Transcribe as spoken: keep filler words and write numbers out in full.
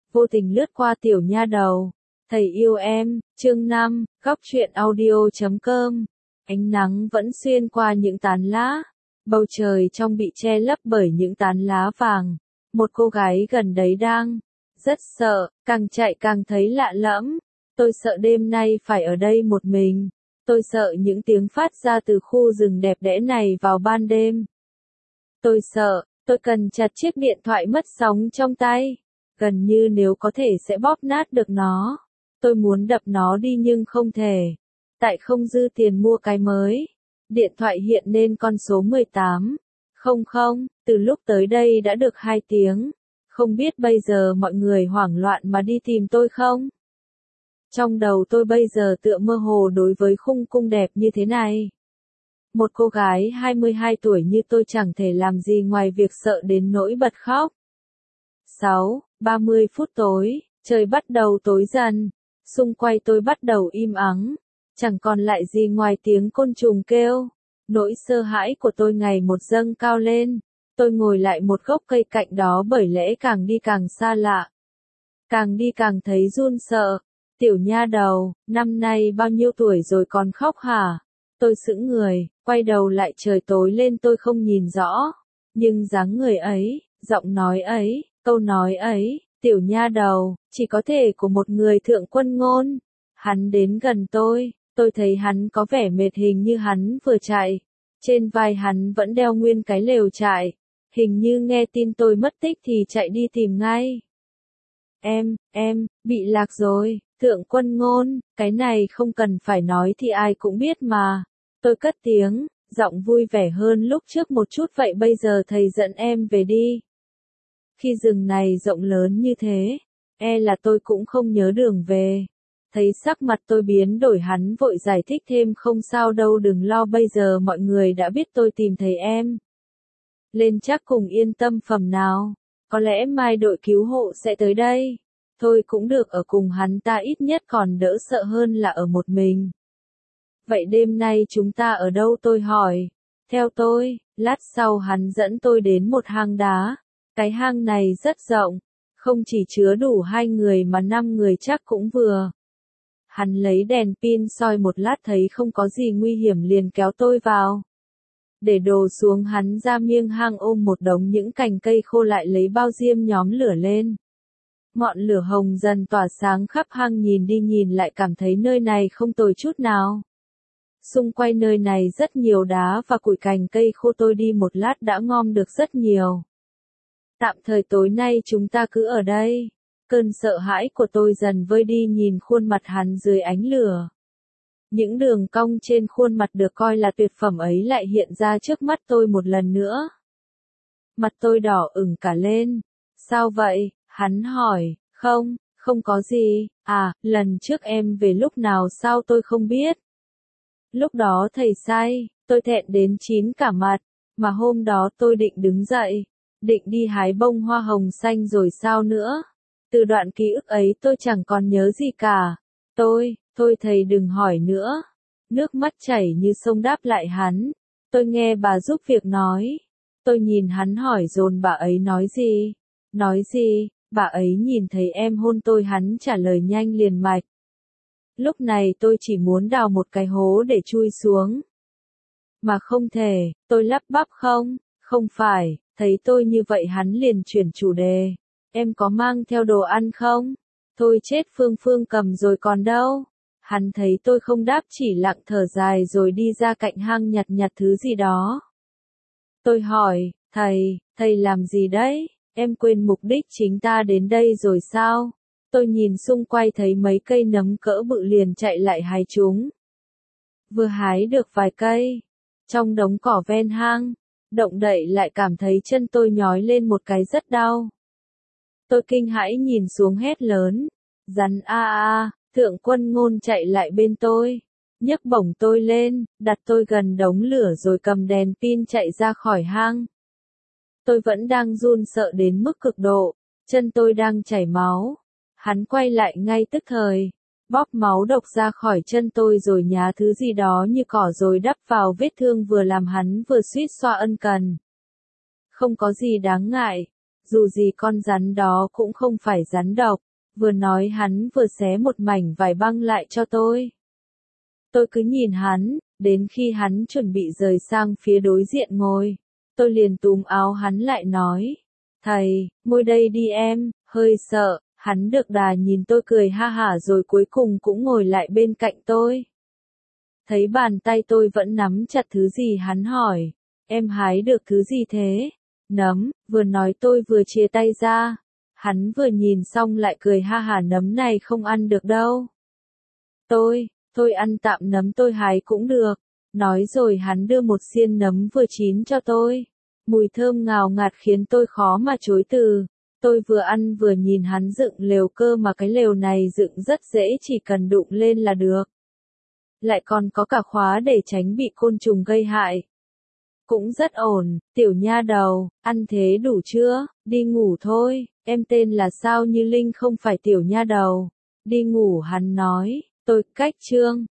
vô tình lướt qua tiểu nha đầu. Thầy yêu em, chương năm, góc truyện audio.com. Ánh nắng vẫn xuyên qua những tán lá, bầu trời trong bị che lấp bởi những tán lá vàng. Một cô gái gần đấy đang rất sợ, càng chạy càng thấy lạ lẫm. Tôi sợ đêm nay phải ở đây một mình. Tôi sợ những tiếng phát ra từ khu rừng đẹp đẽ này vào ban đêm. Tôi sợ, tôi cần chặt chiếc điện thoại mất sóng trong tay. Gần như nếu có thể sẽ bóp nát được nó. Tôi muốn đập nó đi nhưng không thể. Tại không dư tiền mua cái mới. Điện thoại hiện lên con số mười tám. Không không, từ lúc tới đây đã được hai tiếng. Không biết bây giờ mọi người hoảng loạn mà đi tìm tôi không? Trong đầu tôi bây giờ tựa mơ hồ đối với khung cung đẹp như thế này. Một cô gái hai mươi hai tuổi như tôi chẳng thể làm gì ngoài việc sợ đến nỗi bật khóc. sáu, ba mươi phút tối, trời bắt đầu tối dần. Xung quanh tôi bắt đầu im ắng. Chẳng còn lại gì ngoài tiếng côn trùng kêu. Nỗi sợ hãi của tôi ngày một dâng cao lên. Tôi ngồi lại một gốc cây cạnh đó bởi lẽ càng đi càng xa lạ. Càng đi càng thấy run sợ. Tiểu nha đầu, năm nay bao nhiêu tuổi rồi còn khóc hả? Tôi sững người, quay đầu lại trời tối lên tôi không nhìn rõ. Nhưng dáng người ấy, giọng nói ấy, câu nói ấy, tiểu nha đầu, chỉ có thể của một người thượng quân ngôn. Hắn đến gần tôi, tôi thấy hắn có vẻ mệt hình như hắn vừa chạy. Trên vai hắn vẫn đeo nguyên cái lều trại. Hình như nghe tin tôi mất tích thì chạy đi tìm ngay. Em, em, bị lạc rồi, thượng quân ngôn, cái này không cần phải nói thì ai cũng biết mà. Tôi cất tiếng, giọng vui vẻ hơn lúc trước một chút vậy bây giờ thầy dẫn em về đi. Khi rừng này rộng lớn như thế, e là tôi cũng không nhớ đường về. Thấy sắc mặt tôi biến đổi hắn vội giải thích thêm không sao đâu đừng lo bây giờ mọi người đã biết tôi tìm thấy em. Lên chắc cùng yên tâm phẩm nào, có lẽ mai đội cứu hộ sẽ tới đây. Thôi cũng được ở cùng hắn ta ít nhất còn đỡ sợ hơn là ở một mình. Vậy đêm nay chúng ta ở đâu tôi hỏi. Theo tôi, lát sau hắn dẫn tôi đến một hang đá. Cái hang này rất rộng, không chỉ chứa đủ hai người mà năm người chắc cũng vừa. Hắn lấy đèn pin soi một lát thấy không có gì nguy hiểm liền kéo tôi vào. Để đồ xuống hắn ra miêng hang ôm một đống những cành cây khô lại lấy bao diêm nhóm lửa lên. Ngọn lửa hồng dần tỏa sáng khắp hang nhìn đi nhìn lại cảm thấy nơi này không tồi chút nào. Xung quanh nơi này rất nhiều đá và củi cành cây khô tôi đi một lát đã ngom được rất nhiều. Tạm thời tối nay chúng ta cứ ở đây. Cơn sợ hãi của tôi dần vơi đi nhìn khuôn mặt hắn dưới ánh lửa. Những đường cong trên khuôn mặt được coi là tuyệt phẩm ấy lại hiện ra trước mắt tôi một lần nữa. Mặt tôi đỏ ửng cả lên. Sao vậy? Hắn hỏi. Không, không có gì. À, lần trước em về lúc nào sao tôi không biết. Lúc đó thầy say, tôi thẹn đến chín cả mặt. Mà hôm đó tôi định đứng dậy. Định đi hái bông hoa hồng xanh rồi sao nữa. Từ đoạn ký ức ấy tôi chẳng còn nhớ gì cả. Tôi, thôi thầy đừng hỏi nữa. Nước mắt chảy như sông đáp lại hắn. Tôi nghe bà giúp việc nói. Tôi nhìn hắn hỏi dồn bà ấy nói gì. Nói gì, bà ấy nhìn thấy em hôn tôi hắn trả lời nhanh liền mạch. Lúc này tôi chỉ muốn đào một cái hố để chui xuống. Mà không thể, tôi lắp bắp không, không phải, thấy tôi như vậy hắn liền chuyển chủ đề. Em có mang theo đồ ăn không? Thôi chết Phương Phương cầm rồi còn đâu. Hắn thấy tôi không đáp chỉ lặng thở dài rồi đi ra cạnh hang nhặt nhặt thứ gì đó. Tôi hỏi, thầy, thầy làm gì đấy? Em quên mục đích chính ta đến đây rồi sao? Tôi nhìn xung quanh thấy mấy cây nấm cỡ bự liền chạy lại hái chúng. Vừa hái được vài cây. Trong đống cỏ ven hang, động đậy lại cảm thấy chân tôi nhói lên một cái rất đau. Tôi kinh hãi nhìn xuống hét lớn. Rắn a a, thượng quân ngôn chạy lại bên tôi. Nhấc bổng tôi lên, đặt tôi gần đống lửa rồi cầm đèn pin chạy ra khỏi hang. Tôi vẫn đang run sợ đến mức cực độ, chân tôi đang chảy máu. Hắn quay lại ngay tức thời, bóp máu độc ra khỏi chân tôi rồi nhá thứ gì đó như cỏ rồi đắp vào vết thương vừa làm hắn vừa suýt xoa ân cần. Không có gì đáng ngại, dù gì con rắn đó cũng không phải rắn độc. Vừa nói hắn vừa xé một mảnh vải băng lại cho tôi. Tôi cứ nhìn hắn, đến khi hắn chuẩn bị rời sang phía đối diện ngồi. Tôi liền túm áo hắn lại nói. Thầy, ngồi đây đi em, hơi sợ. Hắn được đà nhìn tôi cười ha hả rồi cuối cùng cũng ngồi lại bên cạnh tôi. Thấy bàn tay tôi vẫn nắm chặt thứ gì hắn hỏi. Em hái được thứ gì thế? Nấm, vừa nói tôi vừa chia tay ra. Hắn vừa nhìn xong lại cười ha hả, nấm này không ăn được đâu. Tôi, tôi ăn tạm nấm tôi hái cũng được. Nói rồi hắn đưa một xiên nấm vừa chín cho tôi. Mùi thơm ngào ngạt khiến tôi khó mà chối từ. Tôi vừa ăn vừa nhìn hắn dựng lều cơ mà cái lều này dựng rất dễ, chỉ cần đụng lên là được. Lại còn có cả khóa để tránh bị côn trùng gây hại. Cũng rất ổn, tiểu nha đầu, ăn thế đủ chưa, đi ngủ thôi, em tên là sao Như Linh không phải tiểu nha đầu. Đi ngủ hắn nói, tôi cách Trương.